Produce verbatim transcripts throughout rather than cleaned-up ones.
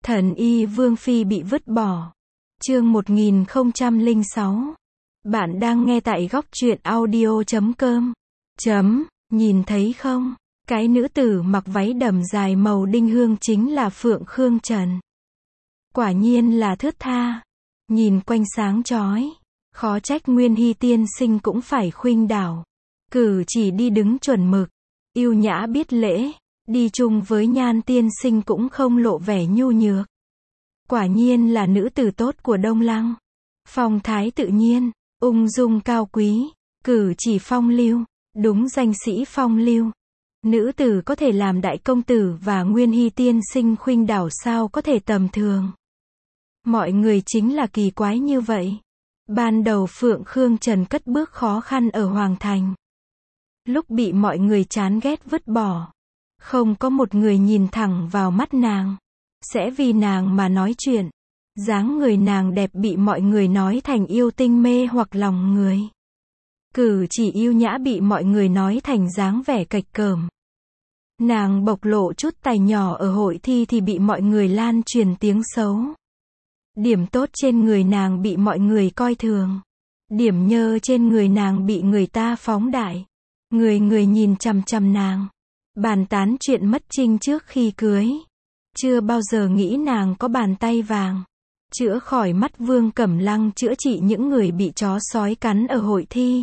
Thần y Vương Phi bị vứt bỏ. Chương một nghìn không trăm lẻ sáu. Bạn đang nghe tại góc truyện audio chấm com. Chấm, nhìn thấy không? Cái nữ tử mặc váy đầm dài màu đinh hương chính là Phượng Khương Trần. Quả nhiên là thướt tha. Nhìn quanh sáng chói. Khó trách Nguyên Hy tiên sinh cũng phải khuynh đảo. Cử chỉ đi đứng chuẩn mực. Yêu nhã biết lễ. Đi chung với Nhan tiên sinh cũng không lộ vẻ nhu nhược. Quả nhiên là nữ tử tốt của Đông Lăng. Phong thái tự nhiên, ung dung cao quý, cử chỉ phong lưu, đúng danh sĩ phong lưu. Nữ tử có thể làm đại công tử và Nguyên Hy tiên sinh khuynh đảo sao có thể tầm thường. Mọi người chính là kỳ quái như vậy. Ban đầu Phượng Khương Trần cất bước khó khăn ở Hoàng Thành. Lúc bị mọi người chán ghét vứt bỏ. Không có một người nhìn thẳng vào mắt nàng. Sẽ vì nàng mà nói chuyện. Dáng người nàng đẹp bị mọi người nói thành yêu tinh mê hoặc lòng người. Cử chỉ yêu nhã bị mọi người nói thành dáng vẻ cạch cởm. Nàng bộc lộ chút tài nhỏ ở hội thi thì bị mọi người lan truyền tiếng xấu. Điểm tốt trên người nàng bị mọi người coi thường. Điểm nhơ trên người nàng bị người ta phóng đại. Người người nhìn chằm chằm nàng. Bàn tán chuyện mất trinh trước khi cưới. Chưa bao giờ nghĩ nàng có bàn tay vàng. Chữa khỏi mắt Vương Cẩm Lăng, chữa trị những người bị chó sói cắn ở hội thi.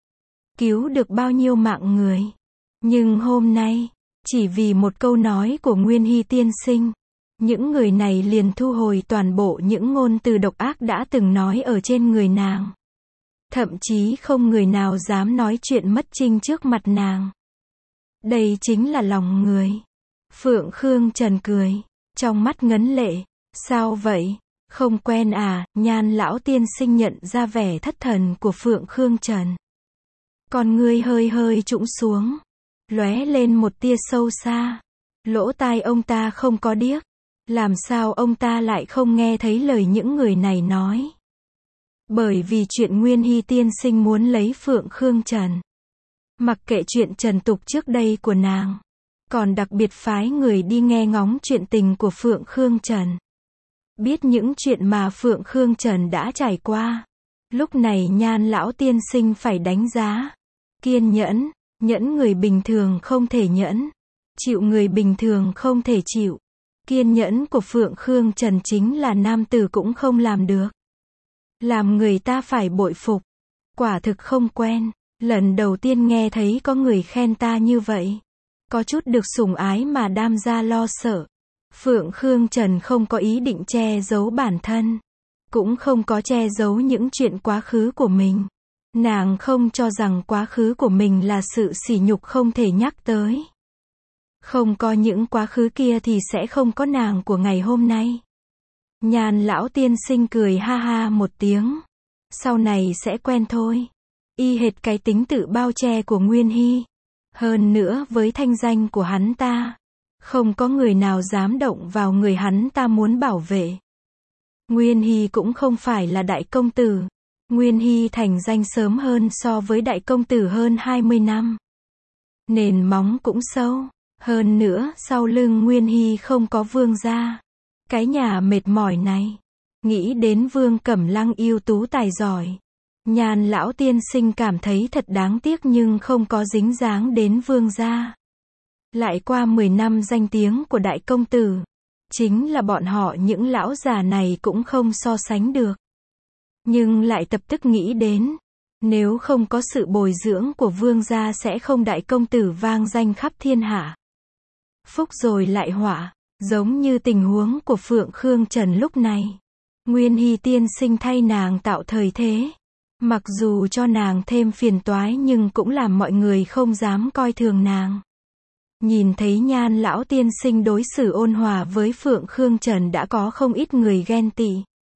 Cứu được bao nhiêu mạng người. Nhưng hôm nay, chỉ vì một câu nói của Nguyên Hy tiên sinh, những người này liền thu hồi toàn bộ những ngôn từ độc ác đã từng nói ở trên người nàng. Thậm chí không người nào dám nói chuyện mất trinh trước mặt nàng. Đây chính là lòng người. Phượng Khương Trần cười, trong mắt ngấn lệ. Sao vậy? Không quen à? Nhan lão tiên sinh nhận ra vẻ thất thần của Phượng Khương Trần. Con ngươi hơi hơi trũng xuống, lóe lên một tia sâu xa. Lỗ tai ông ta không có điếc. Làm sao ông ta lại không nghe thấy lời những người này nói? Bởi vì chuyện Nguyên Hy tiên sinh muốn lấy Phượng Khương Trần. Mặc kệ chuyện trần tục trước đây của nàng, còn đặc biệt phái người đi nghe ngóng chuyện tình của Phượng Khương Trần. Biết những chuyện mà Phượng Khương Trần đã trải qua. Lúc này Nhan lão tiên sinh phải đánh giá. Kiên nhẫn, nhẫn người bình thường không thể nhẫn. Chịu người bình thường không thể chịu. Kiên nhẫn của Phượng Khương Trần chính là nam tử cũng không làm được. Làm người ta phải bội phục. Quả thực không quen. Lần đầu tiên nghe thấy có người khen ta như vậy. Có chút được sủng ái mà đam gia lo sợ. Phượng Khương Trần không có ý định che giấu bản thân. Cũng không có che giấu những chuyện quá khứ của mình. Nàng không cho rằng quá khứ của mình là sự sỉ nhục không thể nhắc tới. Không có những quá khứ kia thì sẽ không có nàng của ngày hôm nay. Nhan lão tiên sinh cười ha ha một tiếng. Sau này sẽ quen thôi. Y hệt cái tính tự bao che của Nguyên Hy. Hơn nữa với thanh danh của hắn ta, không có người nào dám động vào người hắn ta muốn bảo vệ. Nguyên Hy cũng không phải là đại công tử. Nguyên Hy thành danh sớm hơn so với đại công tử hơn hai mươi năm. Nền móng cũng sâu. Hơn nữa sau lưng Nguyên Hy không có Vương gia. Cái nhà mệt mỏi này. Nghĩ đến Vương Cẩm Lăng ưu tú tài giỏi. Nhan lão tiên sinh cảm thấy thật đáng tiếc nhưng không có dính dáng đến Vương gia. Lại qua mười năm danh tiếng của đại công tử. Chính là bọn họ những lão già này cũng không so sánh được. Nhưng lại tập tức nghĩ đến. Nếu không có sự bồi dưỡng của Vương gia sẽ không đại công tử vang danh khắp thiên hạ. Phúc rồi lại họa. Giống như tình huống của Phượng Khương Trần lúc này. Nguyên Hy tiên sinh thay nàng tạo thời thế. Mặc dù cho nàng thêm phiền toái nhưng cũng làm mọi người không dám coi thường nàng. Nhìn thấy Nhan lão tiên sinh đối xử ôn hòa với Phượng Khương Trần đã có không ít người ghen tị.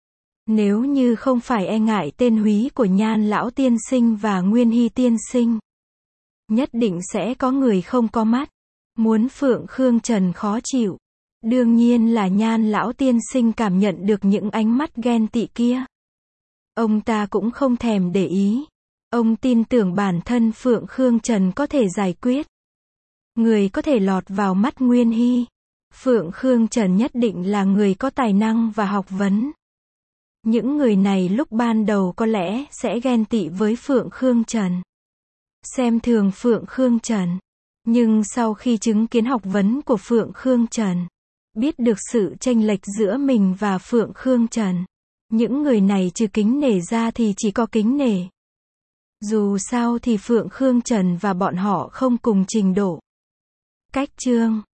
Nếu như không phải e ngại tên húy của Nhan lão tiên sinh và Nguyên Hy tiên sinh, nhất định sẽ có người không có mắt. Muốn Phượng Khương Trần khó chịu. Đương nhiên là Nhan lão tiên sinh cảm nhận được những ánh mắt ghen tị kia. Ông ta cũng không thèm để ý. Ông tin tưởng bản thân Phượng Khương Trần có thể giải quyết. Người có thể lọt vào mắt Nguyên Hy. Phượng Khương Trần nhất định là người có tài năng và học vấn. Những người này lúc ban đầu có lẽ sẽ ghen tị với Phượng Khương Trần, xem thường Phượng Khương Trần. Nhưng sau khi chứng kiến học vấn của Phượng Khương Trần, biết được sự chênh lệch giữa mình và Phượng Khương Trần, những người này trừ kính nể ra thì chỉ có kính nể. Dù sao thì Phượng Khương Trần và bọn họ không cùng trình độ. Cách chương